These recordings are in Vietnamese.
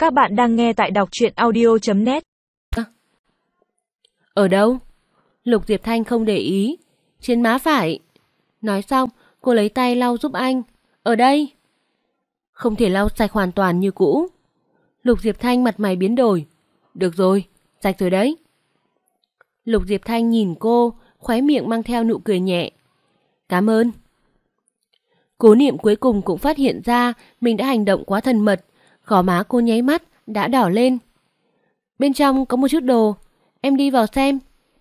Các bạn đang nghe tại đọc truyện audio.net. Ở đâu? Lục Diệp Thanh không để ý. Trên má phải. Nói xong, cô lấy tay lau giúp anh. Ở đây. Không thể lau sạch hoàn toàn như cũ. Lục Diệp Thanh mặt mày biến đổi. Được rồi, sạch rồi đấy. Lục Diệp Thanh nhìn cô, khóe miệng mang theo nụ cười nhẹ. Cảm ơn. Cố Niệm cuối cùng cũng phát hiện ra mình đã hành động quá thân mật. Gò má cô nháy mắt, đã đỏ lên. Bên trong có một chút đồ, em đi vào xem.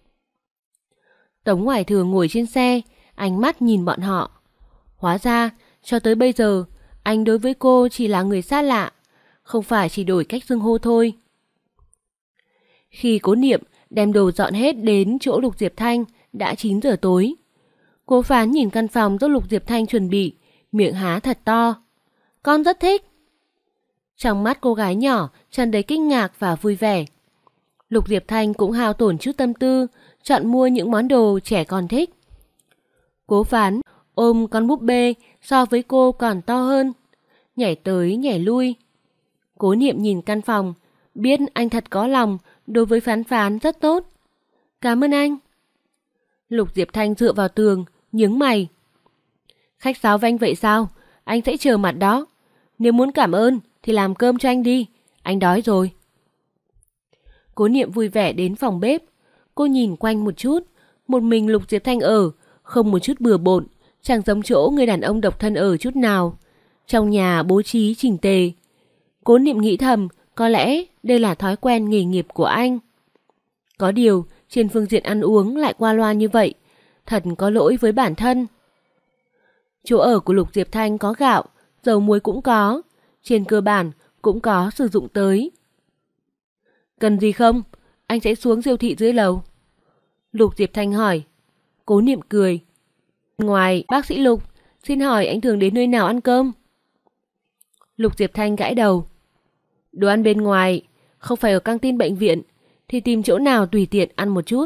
Tống Hoài Thường ngồi trên xe, ánh mắt nhìn bọn họ. Hóa ra, cho tới bây giờ, anh đối với cô chỉ là người xa lạ, không phải chỉ đổi cách xưng hô thôi. Khi Cố Niệm đem đồ dọn hết đến chỗ Lục Diệp Thanh, đã 9 giờ tối. Cố Phán nhìn căn phòng do Lục Diệp Thanh chuẩn bị, miệng há thật to. Con rất thích. Trong mắt cô gái nhỏ tràn đầy kinh ngạc và vui vẻ. Lục Diệp Thanh cũng hao tổn chút tâm tư, chọn mua những món đồ trẻ con thích. Cố Phán ôm con búp bê so với cô còn to hơn, nhảy tới nhảy lui. Cố Niệm nhìn căn phòng, biết anh thật có lòng, đối với Phán Phán rất tốt. Cảm ơn anh. Lục Diệp Thanh dựa vào tường, nhướng mày. Khách sáo với anh vậy sao? Anh sẽ chờ mặt đó. Nếu muốn cảm ơn thì làm cơm cho anh đi, anh đói rồi. Cố Niệm vui vẻ đến phòng bếp. Cô nhìn quanh một chút, một mình Lục Diệp Thanh ở, không một chút bừa bộn, chẳng giống chỗ người đàn ông độc thân ở chút nào. Trong nhà bố trí chỉnh tề. Cố Niệm nghĩ thầm, có lẽ đây là thói quen nghề nghiệp của anh. Có điều, trên phương diện ăn uống lại qua loa như vậy, thật có lỗi với bản thân. Chỗ ở của Lục Diệp Thanh có gạo, dầu muối cũng có, trên cơ bản cũng có sử dụng tới. Cần gì không? Anh sẽ xuống siêu thị dưới lầu. Lục Diệp Thanh hỏi. Cố Niệm cười. Ngoài bác sĩ Lục, xin hỏi anh thường đến nơi nào ăn cơm? Lục Diệp Thanh gãi đầu. Đồ ăn bên ngoài, không phải ở căng tin bệnh viện, thì tìm chỗ nào tùy tiện ăn một chút.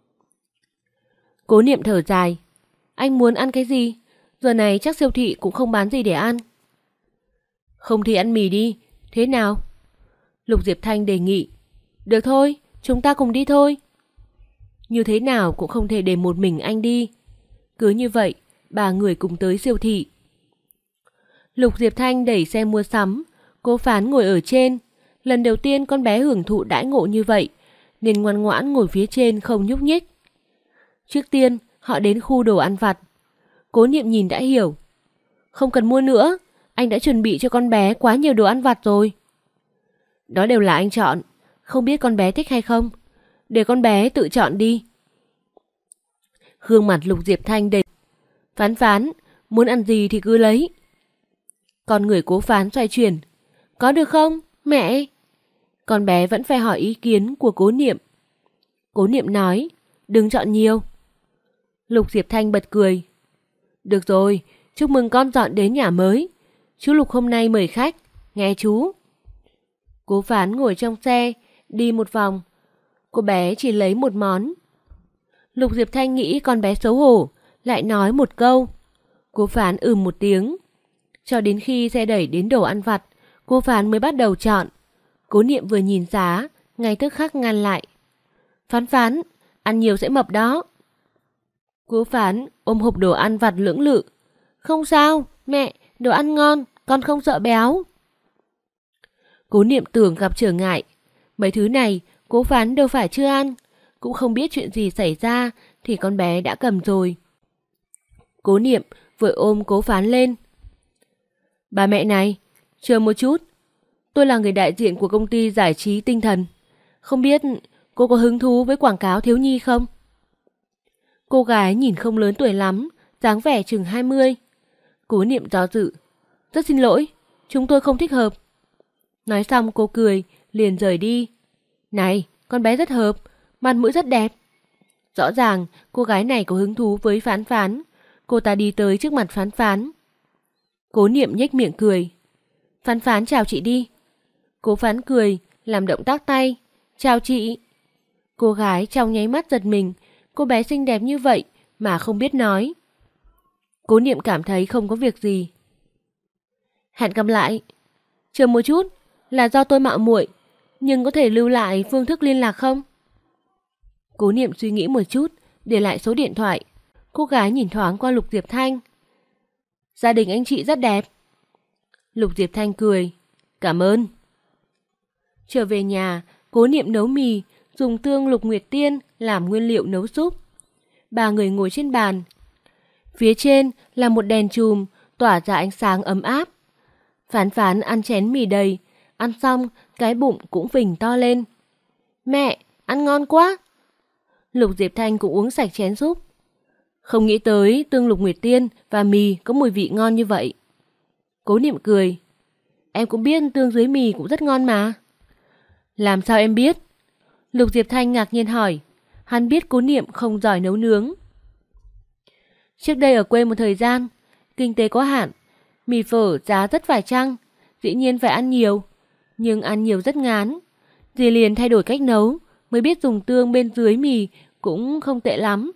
Cố Niệm thở dài. Anh muốn ăn cái gì? Giờ này chắc siêu thị cũng không bán gì để ăn. Không thì ăn mì đi, thế nào? Lục Diệp Thanh đề nghị. Được thôi, chúng ta cùng đi thôi. Như thế nào cũng không thể để một mình anh đi. Cứ như vậy, ba người cùng tới siêu thị. Lục Diệp Thanh đẩy xe mua sắm, Cố Phán ngồi ở trên. Lần đầu tiên con bé hưởng thụ đãi ngộ như vậy, nên ngoan ngoãn ngồi phía trên không nhúc nhích. Trước tiên, họ đến khu đồ ăn vặt. Cố Niệm nhìn đã hiểu. Không cần mua nữa, anh đã chuẩn bị cho con bé quá nhiều đồ ăn vặt rồi. Đó đều là anh chọn, không biết con bé thích hay không. Để con bé tự chọn đi. Gương mặt Lục Diệp Thanh đầy. Phán Phán, muốn ăn gì thì cứ lấy. Con người Cố Phán xoay chuyển. Có được không, mẹ? Con bé vẫn phải hỏi ý kiến của Cố Niệm. Cố Niệm nói, đừng chọn nhiều. Lục Diệp Thanh bật cười. Được rồi, chúc mừng con dọn đến nhà mới. Chú Lục hôm nay mời khách, nghe chú. Cố Phán ngồi trong xe, đi một vòng. Cô bé chỉ lấy một món. Lục Diệp Thanh nghĩ con bé xấu hổ, lại nói một câu. Cố Phán một tiếng. Cho đến khi xe đẩy đến đồ ăn vặt, Cố Phán mới bắt đầu chọn. Cố Niệm vừa nhìn giá, ngay tức khắc ngăn lại. Phán Phán, ăn nhiều sẽ mập đó. Cố Phán ôm hộp đồ ăn vặt lưỡng lự. Không sao, mẹ, đồ ăn ngon, con không sợ béo. Cố Niệm tưởng gặp trở ngại. Mấy thứ này Cố Phán đâu phải chưa ăn, cũng không biết chuyện gì xảy ra thì con bé đã cầm rồi. Cố Niệm vội ôm Cố Phán lên. Bà mẹ này, chờ một chút. Tôi là người đại diện của công ty giải trí tinh thần. Không biết cô có hứng thú với quảng cáo thiếu nhi không? Cô gái nhìn không lớn tuổi lắm, dáng vẻ chừng 20. Cố Niệm do dự. Rất xin lỗi, chúng tôi không thích hợp. Nói xong cô cười, liền rời đi. Này, con bé rất hợp, mặt mũi rất đẹp. Rõ ràng cô gái này có hứng thú với Phán Phán. Cô ta đi tới trước mặt Phán Phán. Cố Niệm nhếch miệng cười. Phán Phán chào chị đi. Cố Phán cười, làm động tác tay. Chào chị. Cô gái trong nháy mắt giật mình. Cô bé xinh đẹp như vậy mà không biết nói. Cố Niệm cảm thấy không có việc gì. Hẹn gặp lại. Chờ một chút, Là do tôi mạo muội, nhưng có thể lưu lại phương thức liên lạc không? Cố Niệm suy nghĩ một chút, để lại số điện thoại. Cô gái nhìn thoáng qua Lục Diệp Thanh. Gia đình anh chị rất đẹp. Lục Diệp Thanh cười. Cảm ơn. Trở về nhà, Cố Niệm nấu mì, dùng tương Lục Nguyệt Tiên làm nguyên liệu nấu súp. Ba người ngồi trên bàn. Phía trên là một đèn chùm tỏa ra ánh sáng ấm áp. Phán Phán ăn chén mì đầy, ăn xong cái bụng cũng phình to lên. Mẹ, ăn ngon quá. Lục Diệp Thanh cũng uống sạch chén súp. Không nghĩ tới tương Lục Nguyệt Tiên và mì có mùi vị ngon như vậy. Cố Niệm cười. Em cũng biết tương dưới mì cũng rất ngon mà. Làm sao em biết? Lục Diệp Thanh ngạc nhiên hỏi. Hắn biết Cố Niệm không giỏi nấu nướng. Trước đây ở quê một thời gian, kinh tế có hạn, mì phở giá rất phải chăng, dĩ nhiên phải ăn nhiều. Nhưng ăn nhiều rất ngán. Dì liền thay đổi cách nấu, mới biết dùng tương bên dưới mì cũng không tệ lắm.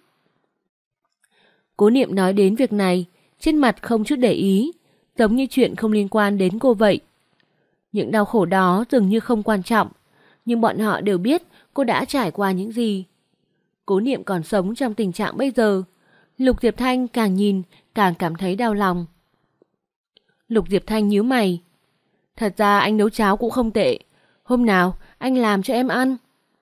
Cố Niệm nói đến việc này, trên mặt không chút để ý, giống như chuyện không liên quan đến cô vậy. Những đau khổ đó dường như không quan trọng, nhưng bọn họ đều biết cô đã trải qua những gì. Cố Niệm còn sống trong tình trạng bây giờ. Lục Diệp Thanh càng nhìn càng cảm thấy đau lòng. Lục Diệp Thanh nhíu mày. Thật ra anh nấu cháo cũng không tệ. Hôm nào anh làm cho em ăn.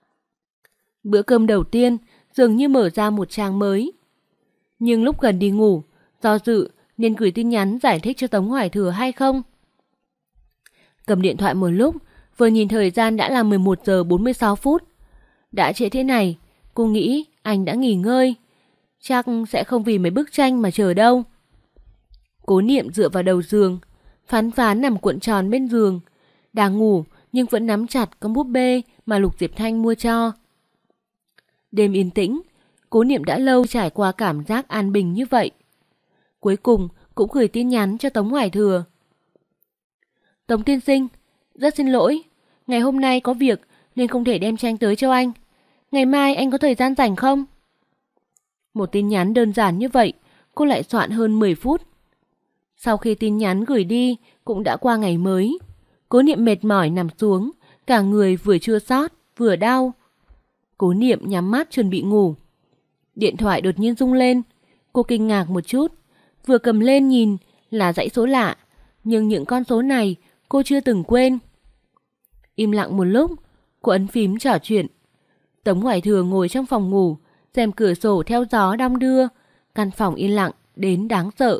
Bữa cơm đầu tiên dường như mở ra một trang mới. Nhưng lúc gần đi ngủ, do dự nên gửi tin nhắn giải thích cho Tống Hoài Thừa hay không. Cầm điện thoại một lúc, vừa nhìn thời gian đã là 11 giờ 46 phút. Đã trễ thế này, cô nghĩ anh đã nghỉ ngơi. Chắc sẽ không vì mấy bức tranh mà chờ đâu. Cố Niệm dựa vào đầu giường. Phán Phán nằm cuộn tròn bên giường. Đang ngủ nhưng vẫn nắm chặt con búp bê mà Lục Diệp Thanh mua cho. Đêm yên tĩnh, Cố Niệm đã lâu trải qua cảm giác an bình như vậy. Cuối cùng cũng gửi tin nhắn cho Tống Hoài Thừa. Tống tiên sinh, rất xin lỗi. Ngày hôm nay có việc nên không thể đem tranh tới cho anh. Ngày mai anh có thời gian rảnh không? Một tin nhắn đơn giản như vậy, cô lại soạn hơn 10 phút. Sau khi tin nhắn gửi đi, cũng đã qua ngày mới. Cố Niệm mệt mỏi nằm xuống, cả người vừa chua xót vừa đau. Cố Niệm nhắm mắt chuẩn bị ngủ. Điện thoại đột nhiên rung lên. Cô kinh ngạc một chút, vừa cầm lên nhìn là dãy số lạ, nhưng những con số này cô chưa từng quên. Im lặng một lúc, cô ấn phím trò chuyện. Tống Hoài Thừa ngồi trong phòng ngủ, rèm cửa sổ theo gió đong đưa, căn phòng yên lặng đến đáng sợ.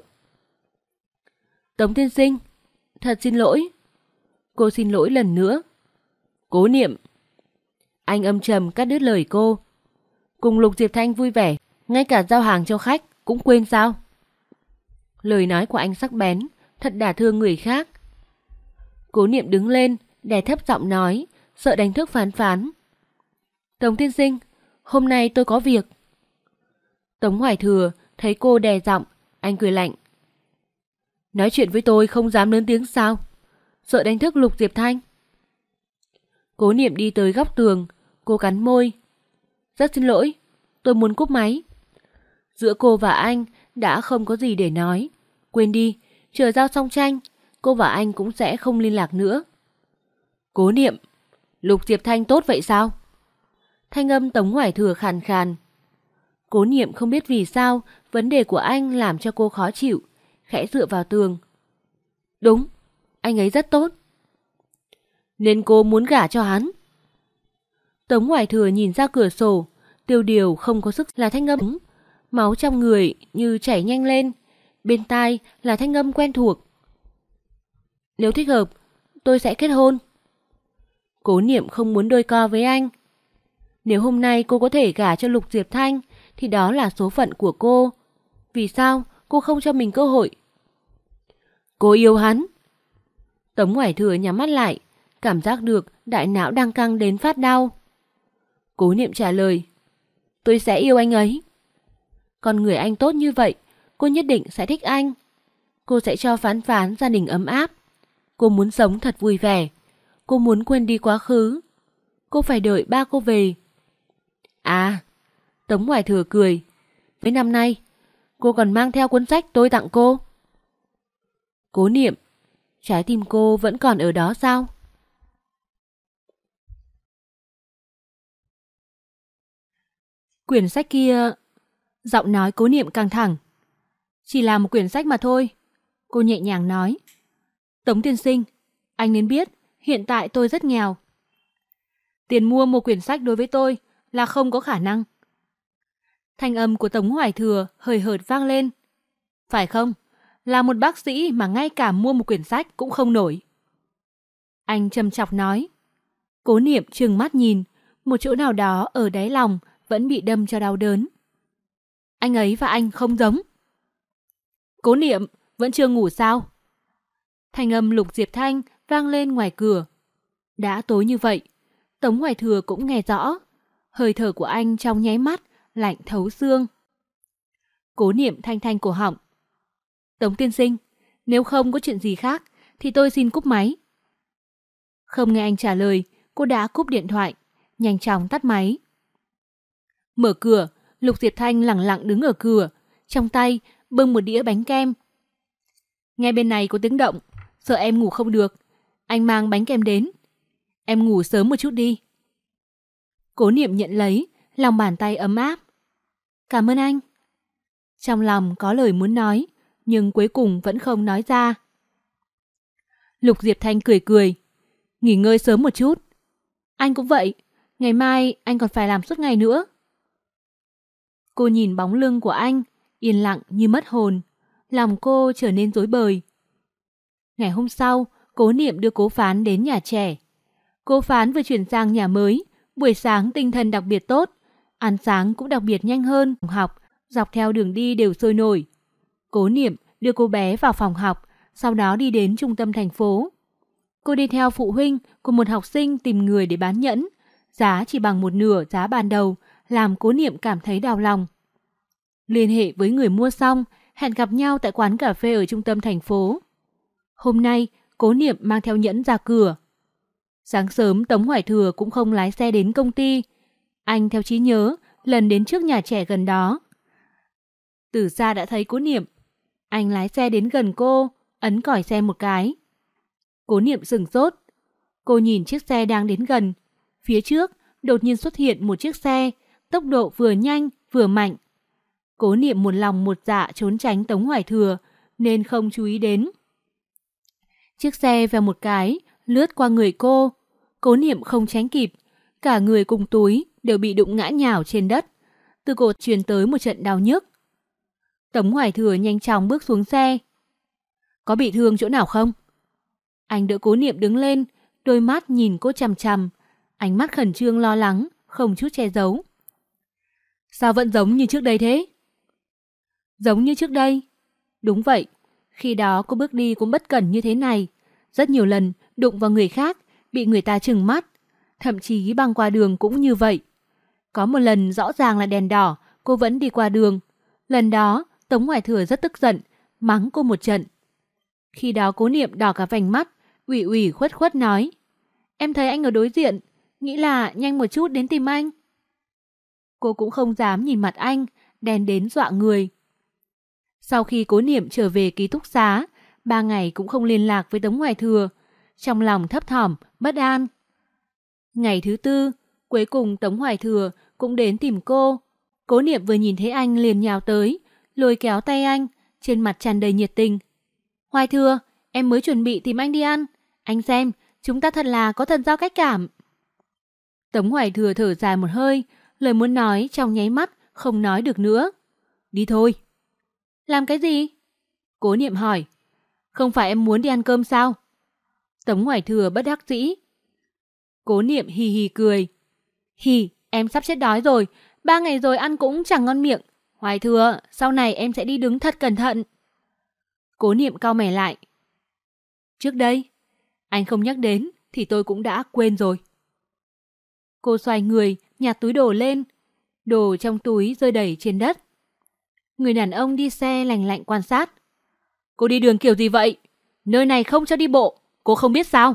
Tống tiên sinh, thật xin lỗi. Cô xin lỗi lần nữa. Cố Niệm. Anh âm trầm cắt đứt lời cô. Cùng Lục Diệp Thanh vui vẻ, ngay cả giao hàng cho khách cũng quên sao? Lời nói của anh sắc bén, thật đả thương người khác. Cố Niệm đứng lên, đè thấp giọng nói, sợ đánh thức Phán Phán. Tống tiên sinh, hôm nay tôi có việc. Tống Hoài Thừa thấy cô đè giọng, anh cười lạnh. Nói chuyện với tôi không dám lớn tiếng sao? Sợ đánh thức Lục Diệp Thanh. Cố Niệm đi tới góc tường, cô cắn môi. Rất xin lỗi, tôi muốn cúp máy. Giữa cô và anh đã không có gì để nói. Quên đi, chờ giao xong tranh, cô và anh cũng sẽ không liên lạc nữa. Cố Niệm, Lục Diệp Thanh tốt vậy sao? Thanh âm Tống Hoài Thừa khàn khàn. Cố Niệm không biết vì sao vấn đề của anh làm cho cô khó chịu, khẽ dựa vào tường. Đúng, anh ấy rất tốt. Nên cô muốn gả cho hắn. Tống Hoài Thừa nhìn ra cửa sổ, tiêu điều không có sức là thanh âm. Máu trong người như chảy nhanh lên, bên tai là thanh âm quen thuộc. Nếu thích hợp, tôi sẽ kết hôn. Cố Niệm không muốn đôi co với anh. Nếu hôm nay cô có thể gả cho Lục Diệp Thanh thì đó là số phận của cô. Vì sao cô không cho mình cơ hội? Cô yêu hắn. Tống Hoài Thừa nhắm mắt lại, cảm giác được đại não đang căng đến phát đau. Cố Niệm trả lời. Tôi sẽ yêu anh ấy. Con người anh tốt như vậy, cô nhất định sẽ thích anh. Cô sẽ cho Phán Phán gia đình ấm áp. Cô muốn sống thật vui vẻ. Cô muốn quên đi quá khứ. Cô phải đợi ba cô về. À, Tống Hoài Thừa cười. Với năm nay, cô còn mang theo cuốn sách tôi tặng cô. Cố Niệm, trái tim cô vẫn còn ở đó sao? Quyển sách kia... Giọng nói Cố Niệm căng thẳng. Chỉ là một quyển sách mà thôi. Cô nhẹ nhàng nói. Tống tiên sinh, anh nên biết hiện tại tôi rất nghèo. Tiền mua một quyển sách đối với tôi là không có khả năng. Thanh âm của Tống Hoài Thừa hời hợt vang lên. Phải không? Là một bác sĩ mà ngay cả mua một quyển sách cũng không nổi. Anh châm chọc nói. Cố Niệm trừng mắt nhìn, một chỗ nào đó ở đáy lòng vẫn bị đâm cho đau đớn. Anh ấy và anh không giống. Cố Niệm, vẫn chưa ngủ sao? Thanh âm Lục Diệp Thanh vang lên ngoài cửa. Đã tối như vậy, Tống Hoài Thừa cũng nghe rõ. Hơi thở của anh trong nháy mắt, lạnh thấu xương. Cố Niệm thanh thanh cổ họng. Tống tiên sinh, nếu không có chuyện gì khác, thì tôi xin cúp máy. Không nghe anh trả lời, cô đã cúp điện thoại, nhanh chóng tắt máy. Mở cửa, Lục Diệp Thanh lẳng lặng đứng ở cửa, trong tay bưng một đĩa bánh kem. Nghe bên này có tiếng động, sợ em ngủ không được, anh mang bánh kem đến. Em ngủ sớm một chút đi. Cố Niệm nhận lấy, lòng bàn tay ấm áp. Cảm ơn anh. Trong lòng có lời muốn nói, nhưng cuối cùng vẫn không nói ra. Lục Diệp Thanh cười cười. Nghỉ ngơi sớm một chút. Anh cũng vậy, ngày mai anh còn phải làm suốt ngày nữa. Cô nhìn bóng lưng của anh, yên lặng như mất hồn. Lòng cô trở nên rối bời. Ngày hôm sau, Cố Niệm đưa Cố Phán đến nhà trẻ. Cố Phán vừa chuyển sang nhà mới, buổi sáng tinh thần đặc biệt tốt, ăn sáng cũng đặc biệt nhanh hơn. Phòng học, dọc theo đường đi đều sôi nổi. Cố Niệm đưa cô bé vào phòng học, sau đó đi đến trung tâm thành phố. Cô đi theo phụ huynh của một học sinh tìm người để bán nhẫn, giá chỉ bằng một nửa giá ban đầu, làm Cố Niệm cảm thấy đau lòng. Liên hệ với người mua xong, hẹn gặp nhau tại quán cà phê ở trung tâm thành phố. Hôm nay, Cố Niệm mang theo nhẫn ra cửa. Sáng sớm Tống Hoài Thừa cũng không lái xe đến công ty. Anh theo trí nhớ, lần đến trước nhà trẻ gần đó. Từ xa đã thấy Cố Niệm. Anh lái xe đến gần cô, ấn còi xe một cái. Cố Niệm sửng sốt. Cô nhìn chiếc xe đang đến gần. Phía trước, đột nhiên xuất hiện một chiếc xe, tốc độ vừa nhanh vừa mạnh. Cố Niệm một lòng một dạ trốn tránh Tống Hoài Thừa, nên không chú ý đến. Chiếc xe vèo một cái, lướt qua người cô. Cố Niệm không tránh kịp. Cả người cùng túi đều bị đụng ngã nhào trên đất. Từ cổ truyền tới một trận đau nhức. Tống Hoài Thừa nhanh chóng bước xuống xe. Có bị thương chỗ nào không? Anh đỡ Cố Niệm đứng lên, đôi mắt nhìn cô chằm chằm. Ánh mắt khẩn trương lo lắng, không chút che giấu. Sao vẫn giống như trước đây thế? Giống như trước đây? Đúng vậy. Khi đó cô bước đi cũng bất cẩn như thế này. Rất nhiều lần đụng vào người khác, bị người ta trừng mắt. Thậm chí băng qua đường cũng như vậy. Có một lần rõ ràng là đèn đỏ, cô vẫn đi qua đường. Lần đó, Tống Hoài Thừa rất tức giận, mắng cô một trận. Khi đó Cố Niệm đỏ cả vành mắt, ủy ủy khuất khuất nói. Em thấy anh ở đối diện, nghĩ là nhanh một chút đến tìm anh. Cô cũng không dám nhìn mặt anh, đen đến dọa người. Sau khi Cố Niệm trở về ký túc xá, 3 ngày cũng không liên lạc với Tống Hoài Thừa, trong lòng thấp thỏm, bất an. Ngày thứ 4, cuối cùng Tống Hoài Thừa cũng đến tìm cô. Cố Niệm vừa nhìn thấy anh liền nhào tới, lôi kéo tay anh, trên mặt tràn đầy nhiệt tình. Hoài Thừa, em mới chuẩn bị tìm anh đi ăn. Anh xem, chúng ta thật là có thần giao cách cảm. Tống Hoài Thừa thở dài một hơi, lời muốn nói trong nháy mắt không nói được nữa. Đi thôi. Làm cái gì? Cố Niệm hỏi. Không phải em muốn đi ăn cơm sao? Tống Hoài Thừa bất đắc dĩ. Cố Niệm hì hì cười. Hì, em sắp chết đói rồi, 3 ngày rồi ăn cũng chẳng ngon miệng. Hoài Thừa, sau này em sẽ đi đứng thật cẩn thận. Cố Niệm cau mày lại. Trước đây, anh không nhắc đến thì tôi cũng đã quên rồi. Cô xoay người, nhặt túi đồ lên. Đồ trong túi rơi đầy trên đất. Người đàn ông đi xe lành lạnh quan sát. Cô đi đường kiểu gì vậy? Nơi này không cho đi bộ, cô không biết sao?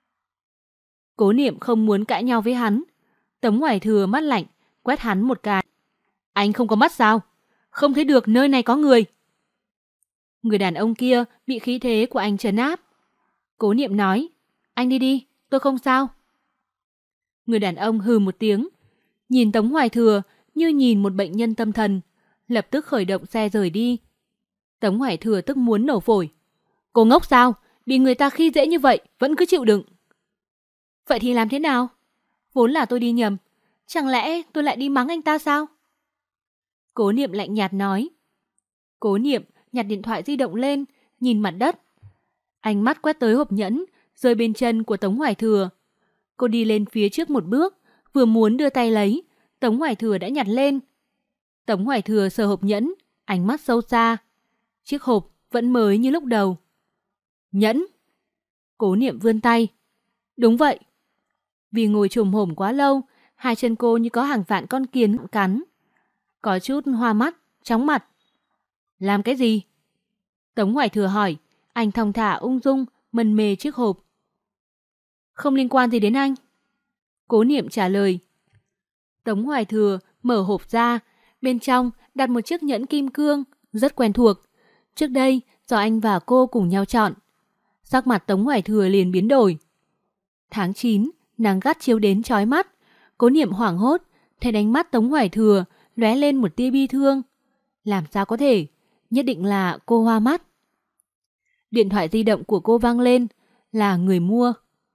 Cố Niệm không muốn cãi nhau với hắn. Tống Hoài Thừa mắt lạnh, quét hắn một cái. Anh không có mắt sao? Không thấy được nơi này có người. Người đàn ông kia bị khí thế của anh trấn áp. Cố Niệm nói. Anh đi đi, tôi không sao. Người đàn ông hừ một tiếng. Nhìn Tống Hoài Thừa như nhìn một bệnh nhân tâm thần, lập tức khởi động xe rời đi. Tống Hoài Thừa tức muốn nổ phổi. Cô ngốc sao? Bị người ta khi dễ như vậy vẫn cứ chịu đựng. Vậy thì làm thế nào? Vốn là tôi đi nhầm. Chẳng lẽ tôi lại đi mắng anh ta sao? Cố Niệm lạnh nhạt nói. Cố Niệm nhặt điện thoại di động lên, nhìn mặt đất. Ánh mắt quét tới hộp nhẫn, rơi bên chân của Tống Hoài Thừa. Cô đi lên phía trước một bước, vừa muốn đưa tay lấy, Tống Hoài Thừa đã nhặt lên. Tống Hoài Thừa sờ hộp nhẫn, ánh mắt sâu xa. Chiếc hộp vẫn mới như lúc đầu. Nhẫn. Cố Niệm vươn tay. Đúng vậy. Vì ngồi chồm hổm quá lâu, hai chân cô như có hàng vạn con kiến cắn. Có chút hoa mắt, chóng mặt. Làm cái gì? Tống Hoài Thừa hỏi, anh thong thả ung dung, mân mê chiếc hộp. Không liên quan gì đến anh. Cố Niệm trả lời. Tống Hoài Thừa mở hộp ra, bên trong đặt một chiếc nhẫn kim cương, rất quen thuộc. Trước đây, do anh và cô cùng nhau chọn. Sắc mặt Tống Hoài Thừa liền biến đổi. Tháng 9, nắng gắt chiếu đến chói mắt. Cố Niệm hoảng hốt, thấy ánh mắt Tống Hoài Thừa lóe lên một tia bi thương. Làm sao có thể? Nhất định là cô hoa mắt. Điện thoại di động của cô vang lên, là người mua.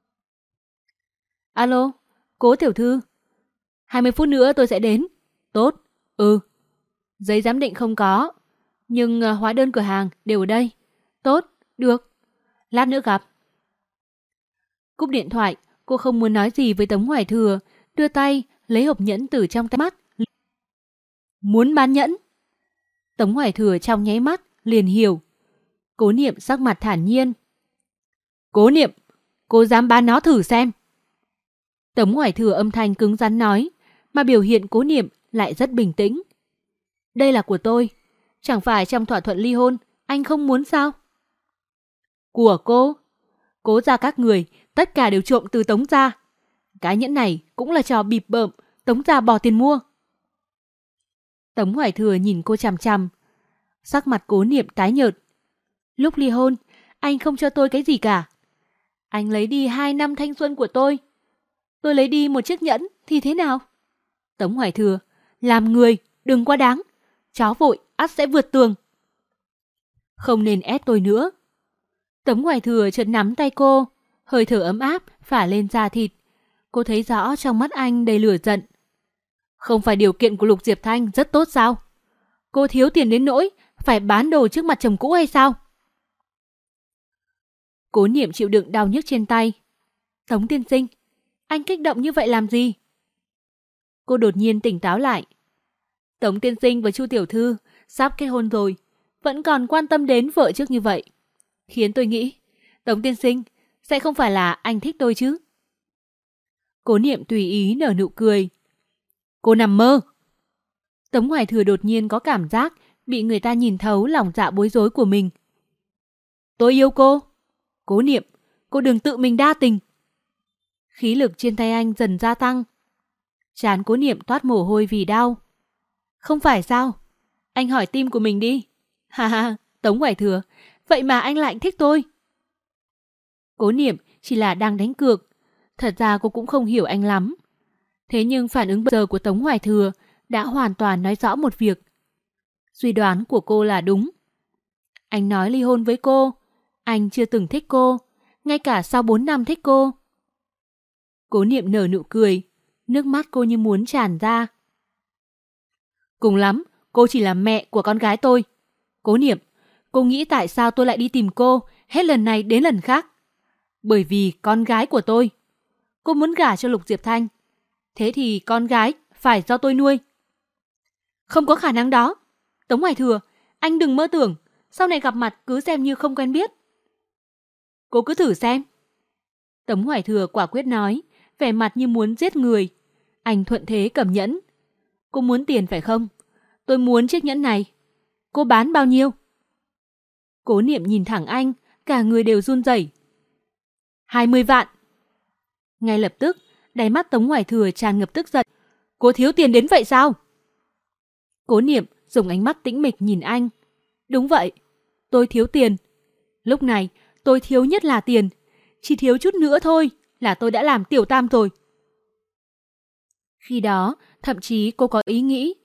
Alo, Cố tiểu thư. 20 phút nữa tôi sẽ đến. Tốt, giấy giám định không có, nhưng hóa đơn cửa hàng đều ở đây. Tốt, được. Lát nữa gặp. Cúp điện thoại, cô không muốn nói gì với Tống Hoài Thừa, đưa tay lấy hộp nhẫn từ trong tay mắt. Muốn bán nhẫn? Tống Hoài Thừa trong nháy mắt liền hiểu. Cố Niệm sắc mặt thản nhiên. Cố Niệm, cô dám bán nó thử xem. Tống Hoài Thừa âm thanh cứng rắn nói, mà biểu hiện Cố Niệm lại rất bình tĩnh. Đây là của tôi, chẳng phải trong thỏa thuận ly hôn anh không muốn sao? Của cô? Cố gia các người tất cả đều trộm từ Tống gia. Cái nhẫn này cũng là trò bịp bợm, Tống gia bỏ tiền mua. Tống Hoài Thừa nhìn cô chằm chằm. Sắc mặt Cố Niệm tái nhợt. Lúc ly hôn, anh không cho tôi cái gì cả. Anh lấy đi 2 năm thanh xuân của tôi. Tôi lấy đi một chiếc nhẫn thì thế nào? Tống Hoài Thừa, làm người đừng quá đáng. Chó vội ắt sẽ vượt tường. Không nên ép tôi nữa. Tống Hoài Thừa chợt nắm tay cô, hơi thở ấm áp phả lên da thịt. Cô thấy rõ trong mắt anh đầy lửa giận. Không phải điều kiện của Lục Diệp Thanh rất tốt sao? Cô thiếu tiền đến nỗi phải bán đồ trước mặt chồng cũ hay sao? Cố Niệm chịu đựng đau nhức trên tay. Tống tiên sinh, anh kích động như vậy làm gì? Cô đột nhiên tỉnh táo lại. Tống tiên sinh và Chu tiểu thư sắp kết hôn rồi, vẫn còn quan tâm đến vợ trước như vậy, khiến tôi nghĩ Tống tiên sinh sẽ không phải là anh thích tôi chứ? Cố Niệm tùy ý nở nụ cười. Cô nằm mơ. Tống Hoài Thừa đột nhiên có cảm giác bị người ta nhìn thấu lòng dạ bối rối của mình. Tôi yêu cô. Cố Niệm, cô đừng tự mình đa tình. Khí lực trên tay anh dần gia tăng. Trán Cố Niệm toát mồ hôi vì đau. Không phải sao? Anh hỏi tim của mình đi. Ha ha, Tống Hoài Thừa, vậy mà anh lại thích tôi. Cố Niệm chỉ là đang đánh cược. Thật ra cô cũng không hiểu anh lắm. Thế nhưng phản ứng bây giờ của Tống Hoài Thừa đã hoàn toàn nói rõ một việc. Suy đoán của cô là đúng. Anh nói ly hôn với cô. Anh chưa từng thích cô, ngay cả sau 4 năm thích cô. Cố Niệm nở nụ cười, nước mắt cô như muốn tràn ra. Cùng lắm, cô chỉ là mẹ của con gái tôi. Cố Niệm, cô nghĩ tại sao tôi lại đi tìm cô hết lần này đến lần khác? Bởi vì con gái của tôi. Cô muốn gả cho Lục Diệp Thanh. Thế thì con gái phải do tôi nuôi. Không có khả năng đó. Tống Hoài Thừa, anh đừng mơ tưởng sau này gặp mặt cứ xem như không quen biết. Cô cứ thử xem. Tống Hoài Thừa quả quyết nói, vẻ mặt như muốn giết người. Anh thuận thế cầm nhẫn. Cô muốn tiền phải không? Tôi muốn chiếc nhẫn này. Cô bán bao nhiêu? Cố Niệm nhìn thẳng anh, cả người đều run rẩy. 20 vạn. Ngay lập tức, đáy mắt Tống Hoài Thừa tràn ngập tức giận. Cô thiếu tiền đến vậy sao? Cố Niệm dùng ánh mắt tĩnh mịch nhìn anh. Đúng vậy, tôi thiếu tiền. Lúc này, tôi thiếu nhất là tiền. Chỉ thiếu chút nữa thôi là tôi đã làm tiểu tam rồi. Khi đó, thậm chí cô có ý nghĩ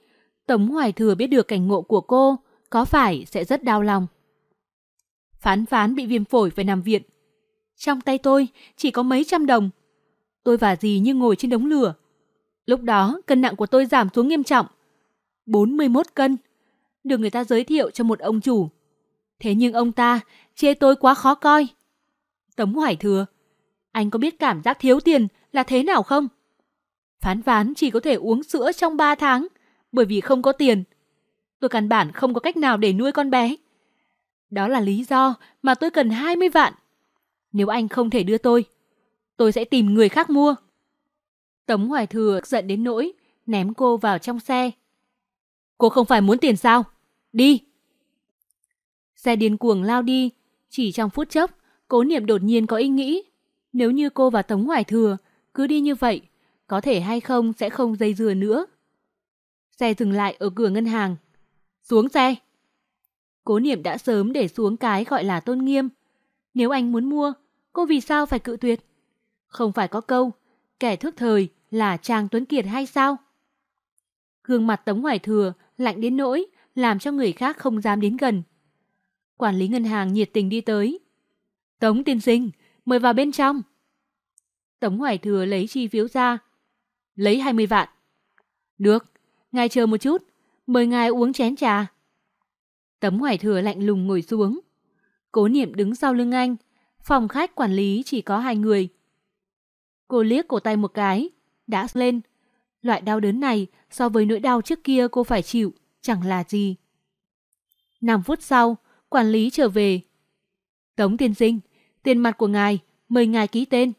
Tống Hoài Thừa biết được cảnh ngộ của cô, có phải sẽ rất đau lòng. Phán Phán bị viêm phổi phải nằm viện. Trong tay tôi chỉ có mấy trăm đồng. Tôi và dì như ngồi trên đống lửa. Lúc đó cân nặng của tôi giảm xuống nghiêm trọng. 41 cân. Được người ta giới thiệu cho một ông chủ. Thế nhưng ông ta chê tôi quá khó coi. Tống Hoài Thừa, anh có biết cảm giác thiếu tiền là thế nào không? Phán Phán chỉ có thể uống sữa trong 3 tháng bởi vì không có tiền. Tôi căn bản không có cách nào để nuôi con bé. Đó là lý do mà tôi cần 20 vạn. Nếu anh không thể đưa tôi sẽ tìm người khác mua. Tống Hoài Thừa giận đến nỗi ném cô vào trong xe. Cô không phải muốn tiền sao? Đi! Xe điên cuồng lao đi. Chỉ trong phút chốc, Cố Niệm đột nhiên có ý nghĩ. Nếu như cô và Tống Hoài Thừa cứ đi như vậy, có thể hay không sẽ không dây dưa nữa. Xe dừng lại ở cửa ngân hàng. Xuống xe! Cố Niệm đã sớm để xuống cái gọi là tôn nghiêm. Nếu anh muốn mua, cô vì sao phải cự tuyệt? Không phải có câu, kẻ thước thời là Trang Tuấn Kiệt hay sao? Gương mặt Tống Hoài Thừa lạnh đến nỗi làm cho người khác không dám đến gần. Quản lý ngân hàng nhiệt tình đi tới. Tống tiên sinh, mời vào bên trong. Tống Hoài Thừa lấy chi phiếu ra. Lấy 20 vạn. Được, ngài chờ một chút, mời ngài uống chén trà. Tống Hoài Thừa lạnh lùng ngồi xuống. Cố Niệm đứng sau lưng anh. Phòng khách quản lý chỉ có 2 người. Cô liếc cổ tay một cái, đã lên. Loại đau đớn này so với nỗi đau trước kia cô phải chịu chẳng là gì. 5 phút sau, quản lý trở về. Tống tiên sinh, tiền mặt của ngài, mời ngài ký tên.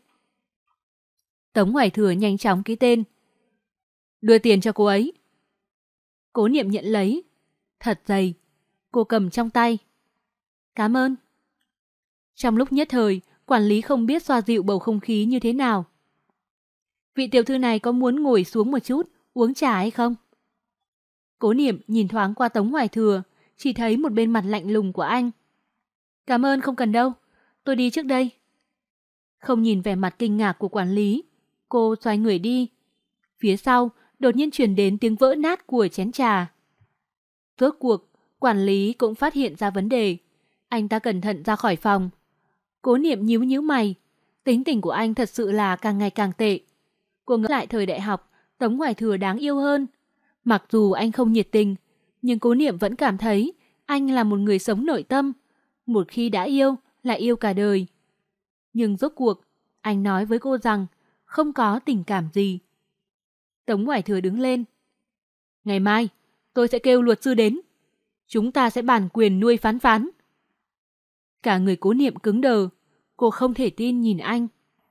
Tống Hoài Thừa nhanh chóng ký tên. Đưa tiền cho cô ấy. Cố Niệm nhận lấy. Thật dày. Cô cầm trong tay. Cảm ơn. Trong lúc nhất thời, quản lý không biết xoa dịu bầu không khí như thế nào. Vị tiểu thư này có muốn ngồi xuống một chút, uống trà hay không? Cố Niệm nhìn thoáng qua Tống Hoài Thừa, chỉ thấy một bên mặt lạnh lùng của anh. Cảm ơn không cần đâu, tôi đi trước đây. Không nhìn vẻ mặt kinh ngạc của quản lý, cô xoay người đi. Phía sau, đột nhiên truyền đến tiếng vỡ nát của chén trà. Rốt cuộc, quản lý cũng phát hiện ra vấn đề. Anh ta cẩn thận ra khỏi phòng. Cố Niệm nhíu nhíu mày. Tính tình của anh thật sự là càng ngày càng tệ. Cô ngẫm lại thời đại học, Tống Hoài Thừa đáng yêu hơn. Mặc dù anh không nhiệt tình, nhưng Cố Niệm vẫn cảm thấy anh là một người sống nội tâm. Một khi đã yêu, là yêu cả đời. Nhưng rốt cuộc, anh nói với cô rằng không có tình cảm gì. Tống Hoài Thừa đứng lên. Ngày mai, tôi sẽ kêu luật sư đến. Chúng ta sẽ bàn quyền nuôi Phán Phán. Cả người Cố Niệm cứng đờ. Cô không thể tin nhìn anh.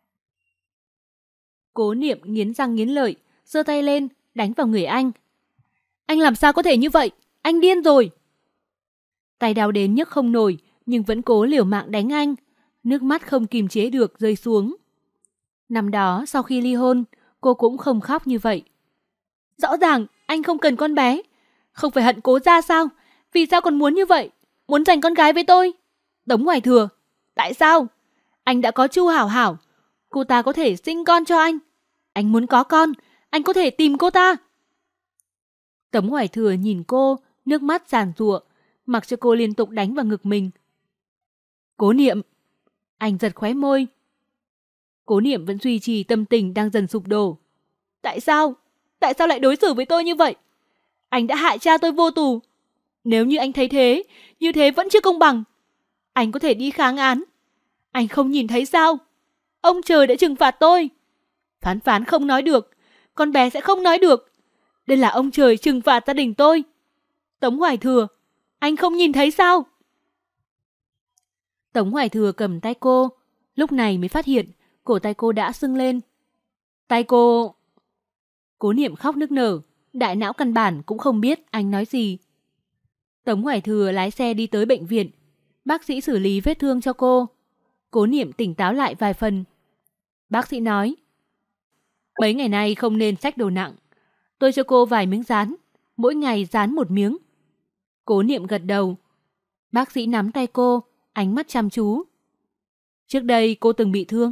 Cố Niệm nghiến răng nghiến lợi, giơ tay lên, đánh vào người anh. Anh làm sao có thể như vậy? Anh điên rồi! Tay đau đến nhấc không nổi, nhưng vẫn cố liều mạng đánh anh. Nước mắt không kìm chế được rơi xuống. Năm đó, sau khi ly hôn, cô cũng không khóc như vậy. Rõ ràng, anh không cần con bé. Không phải hận Cố gia sao? Vì sao còn muốn như vậy? Muốn giành con gái với tôi? Tống Hoài Thừa, tại sao? Anh đã có Chu Hảo Hảo. Cô ta có thể sinh con cho anh. Anh muốn có con, anh có thể tìm cô ta. Tống Hoài Thừa nhìn cô, nước mắt giàn giụa, mặc cho cô liên tục đánh vào ngực mình. Cố Niệm. Anh giật khóe môi. Cố Niệm vẫn duy trì tâm tình đang dần sụp đổ. Tại sao? Tại sao lại đối xử với tôi như vậy? Anh đã hại cha tôi vô tù. Nếu như anh thấy thế, như thế vẫn chưa công bằng. Anh có thể đi kháng án. Anh không nhìn thấy sao? Ông trời đã trừng phạt tôi. Phán Phán không nói được. Con bé sẽ không nói được. Đây là ông trời trừng phạt gia đình tôi. Tống Hoài Thừa, anh không nhìn thấy sao? Tống Hoài Thừa cầm tay cô. Lúc này mới phát hiện cổ tay cô đã sưng lên. Tay cô... Cố Niệm khóc nức nở. Đại não căn bản cũng không biết anh nói gì. Tống Hoài Thừa lái xe đi tới bệnh viện. Bác sĩ xử lý vết thương cho cô. Cố Niệm tỉnh táo lại vài phần. Bác sĩ nói, mấy ngày nay không nên xách đồ nặng. Tôi cho cô vài miếng rán, mỗi ngày rán một miếng. Cố Niệm gật đầu. Bác sĩ nắm tay cô, ánh mắt chăm chú. Trước đây cô từng bị thương.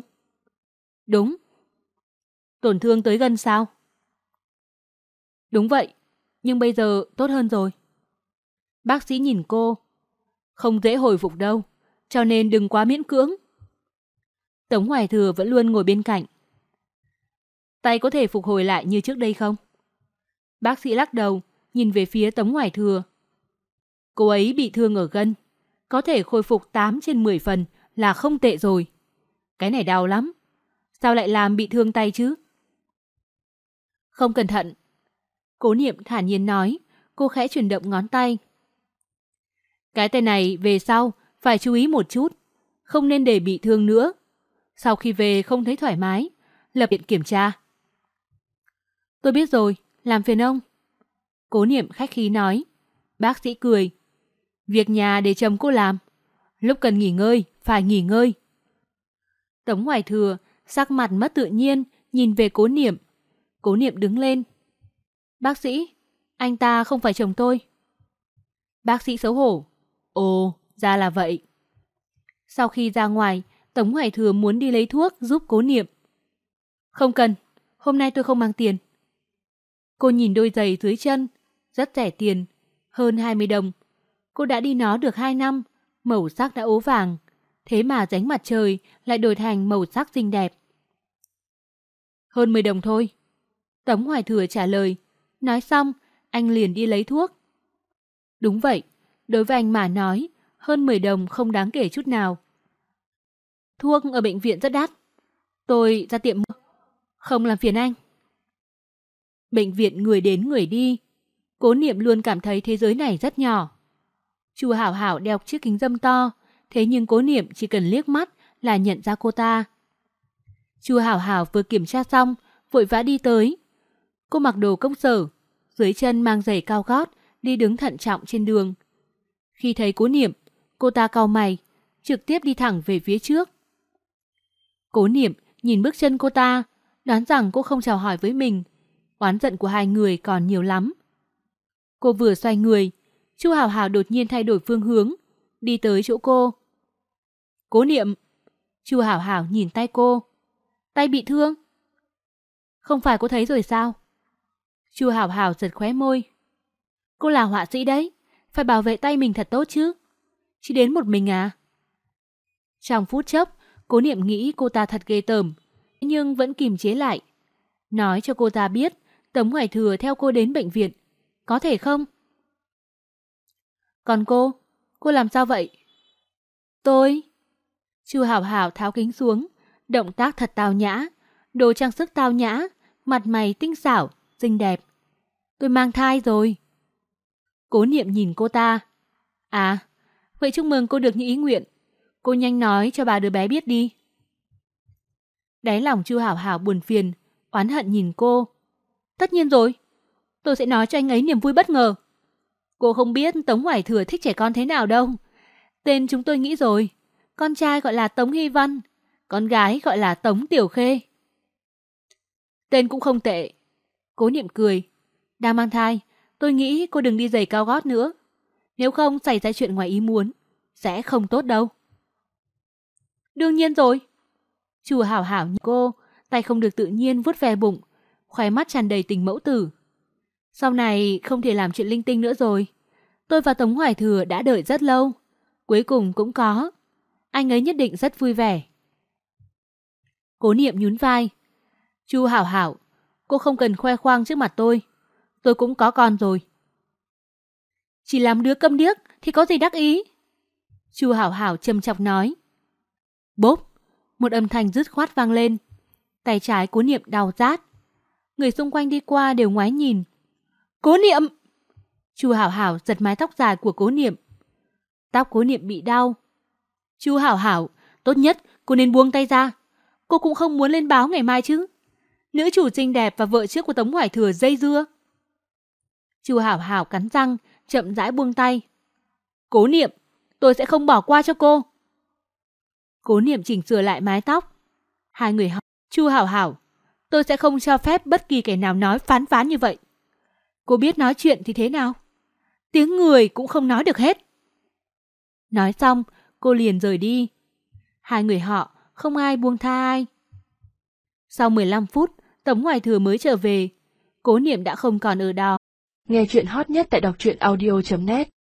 Đúng. Tổn thương tới gân sao? Đúng vậy, nhưng bây giờ tốt hơn rồi. Bác sĩ nhìn cô. Không dễ hồi phục đâu, cho nên đừng quá miễn cưỡng. Tống Hoài Thừa vẫn luôn ngồi bên cạnh. Tay có thể phục hồi lại như trước đây không? Bác sĩ lắc đầu, nhìn về phía Tống Hoài Thừa. Cô ấy bị thương ở gân, có thể khôi phục 8 trên 10 phần là không tệ rồi. Cái này đau lắm. Sao lại làm bị thương tay chứ? Không cẩn thận. Cố Niệm thản nhiên nói, cô khẽ chuyển động ngón tay. Cái tay này về sau phải chú ý một chút, không nên để bị thương nữa. Sau khi về không thấy thoải mái, lập viện kiểm tra. Tôi biết rồi, làm phiền ông. Cố Niệm khách khí nói. Bác sĩ cười. Việc nhà để chồng cô làm. Lúc cần nghỉ ngơi, phải nghỉ ngơi. Tống Hoài Thừa sắc mặt mất tự nhiên, nhìn về Cố Niệm. Cố Niệm đứng lên. Bác sĩ, anh ta không phải chồng tôi. Bác sĩ xấu hổ. Ồ, ra là vậy. Sau khi ra ngoài, Tống Hoài Thừa muốn đi lấy thuốc giúp Cố Niệm. Không cần, hôm nay tôi không mang tiền. Cô nhìn đôi giày dưới chân, rất rẻ tiền, hơn 20 đồng. Cô đã đi nó được 2 năm, màu sắc đã ố vàng. Thế mà ánh mặt trời lại đổi thành màu sắc xinh đẹp. Hơn 10 đồng thôi. Tống Hoài Thừa trả lời. Nói xong, anh liền đi lấy thuốc. Đúng vậy, đối với anh mà nói, hơn 10 đồng không đáng kể chút nào. Thuốc ở bệnh viện rất đắt. Tôi ra tiệm mua. Không làm phiền anh. Bệnh viện người đến người đi. Cố Niệm luôn cảm thấy thế giới này rất nhỏ. Chu Hảo Hảo đeo chiếc kính râm to, thế nhưng Cố Niệm chỉ cần liếc mắt là nhận ra cô ta. Chu Hảo Hảo vừa kiểm tra xong, vội vã đi tới. Cô mặc đồ công sở, dưới chân mang giày cao gót, đi đứng thận trọng trên đường. Khi thấy Cố Niệm, cô ta cau mày, trực tiếp đi thẳng về phía trước. Cố Niệm nhìn bước chân cô ta, đoán rằng cô không chào hỏi với mình. Oán giận của hai người còn nhiều lắm. Cô vừa xoay người, Chu Hảo Hảo đột nhiên thay đổi phương hướng, đi tới chỗ cô. Cố Niệm. Chu Hảo Hảo nhìn tay cô. Tay bị thương? Không phải cô thấy rồi sao? Chu Hảo Hảo giật khóe môi. Cô là họa sĩ đấy, phải bảo vệ tay mình thật tốt chứ. Chỉ đến một mình à? Trong phút chốc, Cố Niệm nghĩ cô ta thật ghê tởm, nhưng vẫn kìm chế lại. Nói cho cô ta biết Tống Hoài Thừa theo cô đến bệnh viện. Có thể không? Còn cô làm sao vậy? Tôi... Chu Hảo Hảo tháo kính xuống, động tác thật tao nhã, đồ trang sức tao nhã, mặt mày tinh xảo, xinh đẹp. Tôi mang thai rồi. Cố Niệm nhìn cô ta. À, vậy chúc mừng cô được như ý nguyện. Cô nhanh nói cho bà đứa bé biết đi. Đáy lòng Chu Hảo Hảo buồn phiền, oán hận nhìn cô. Tất nhiên rồi, tôi sẽ nói cho anh ấy niềm vui bất ngờ. Cô không biết Tống Hoài Thừa thích trẻ con thế nào đâu. Tên chúng tôi nghĩ rồi, con trai gọi là Tống Hy Văn, con gái gọi là Tống Tiểu Khê. Tên cũng không tệ. Cố Niệm cười. Đang mang thai, tôi nghĩ cô đừng đi giày cao gót nữa. Nếu không xảy ra chuyện ngoài ý muốn, sẽ không tốt đâu. Đương nhiên rồi. Chu Hảo Hảo nhìn cô, tay không được tự nhiên vuốt ve bụng, khóe mắt tràn đầy tình mẫu tử. Sau này không thể làm chuyện linh tinh nữa rồi. Tôi và Tống Hoài Thừa đã đợi rất lâu. Cuối cùng cũng có. Anh ấy nhất định rất vui vẻ. Cố Niệm nhún vai. Chu Hảo Hảo, cô không cần khoe khoang trước mặt tôi. Tôi cũng có con rồi. Chỉ làm đứa câm điếc thì có gì đắc ý? Chu Hảo Hảo châm chọc nói. Bốp, một âm thanh dứt khoát vang lên. Tay trái Cố Niệm đau rát. Người xung quanh đi qua đều ngoái nhìn. Cố Niệm! Chu Hảo Hảo giật mái tóc dài của Cố Niệm. Tóc Cố Niệm bị đau. Chu Hảo Hảo, tốt nhất cô nên buông tay ra. Cô cũng không muốn lên báo ngày mai chứ. Nữ chủ xinh đẹp và vợ trước của Tống Hoài Thừa dây dưa. Chu Hảo Hảo cắn răng, chậm rãi buông tay. Cố Niệm, tôi sẽ không bỏ qua cho cô. Cố Niệm chỉnh sửa lại mái tóc. Hai người hỏi. Chu Hảo Hảo, tôi sẽ không cho phép bất kỳ kẻ nào nói phán như vậy. Cô biết nói chuyện thì thế nào? Tiếng người cũng không nói được hết. Nói xong, cô liền rời đi. Hai người họ không ai buông tha ai. Sau 15 phút, Tống Hoài Thừa mới trở về. Cố Niệm đã không còn ở đó. Nghe chuyện hot nhất tại đọc truyện audio.net